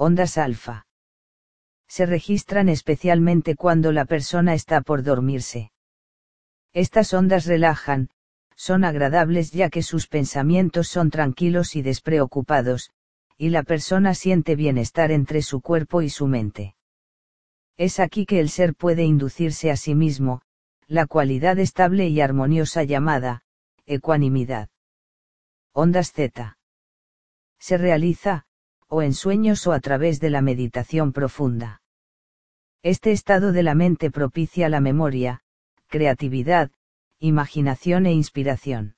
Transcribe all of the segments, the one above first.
Ondas alfa. Se registran especialmente cuando la persona está por dormirse. Estas ondas relajan, son agradables ya que sus pensamientos son tranquilos y despreocupados, y la persona siente bienestar entre su cuerpo y su mente. Es aquí que el ser puede inducirse a sí mismo, la cualidad estable y armoniosa llamada ecuanimidad. Ondas Z. Se realiza, o en sueños o a través de la meditación profunda. Este estado de la mente propicia la memoria, creatividad, imaginación e inspiración.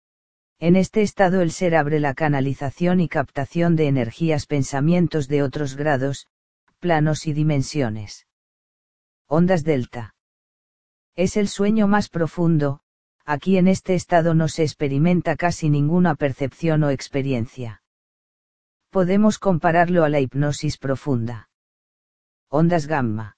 En este estado el ser abre la canalización y captación de energías, pensamientos de otros grados, planos y dimensiones. Ondas delta. Es el sueño más profundo, aquí en este estado no se experimenta casi ninguna percepción o experiencia. Podemos compararlo a la hipnosis profunda. Ondas gamma.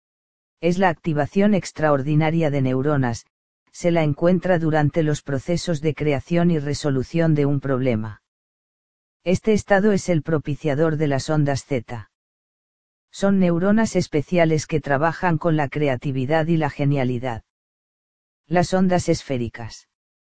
Es la activación extraordinaria de neuronas, se la encuentra durante los procesos de creación y resolución de un problema. Este estado es el propiciador de las ondas Z. Son neuronas especiales que trabajan con la creatividad y la genialidad. Las ondas esféricas.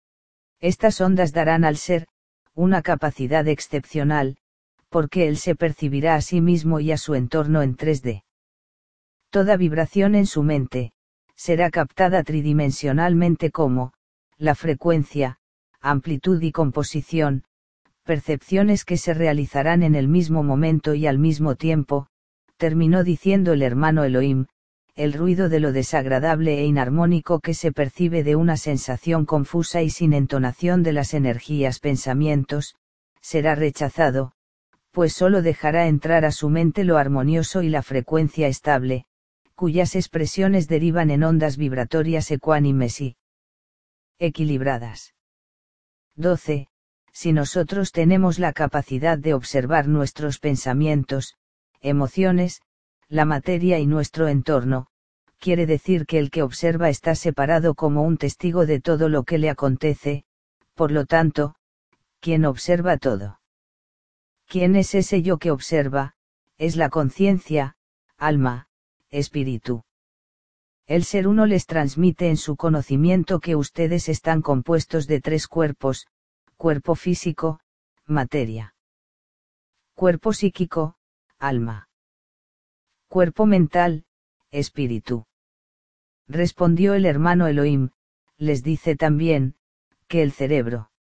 Estas ondas darán al ser una capacidad excepcional, porque él se percibirá a sí mismo y a su entorno en 3D. Toda vibración en su mente será captada tridimensionalmente como la frecuencia, amplitud y composición, percepciones que se realizarán en el mismo momento y al mismo tiempo, terminó diciendo el hermano Elohim, el ruido de lo desagradable e inarmónico que se percibe de una sensación confusa y sin entonación de las energías pensamientos, será rechazado, pues solo dejará entrar a su mente lo armonioso y la frecuencia estable, cuyas expresiones derivan en ondas vibratorias ecuánimes y equilibradas. 12. Si nosotros tenemos la capacidad de observar nuestros pensamientos, emociones, la materia y nuestro entorno, quiere decir que el que observa está separado como un testigo de todo lo que le acontece, por lo tanto, quien observa todo. ¿Quién es ese yo que observa? Es la conciencia, alma, espíritu. El ser uno les transmite en su conocimiento que ustedes están compuestos de 3 cuerpos, cuerpo físico, materia. Cuerpo psíquico, alma. Cuerpo mental, espíritu. Respondió el hermano Elohim, les dice también, que el cerebro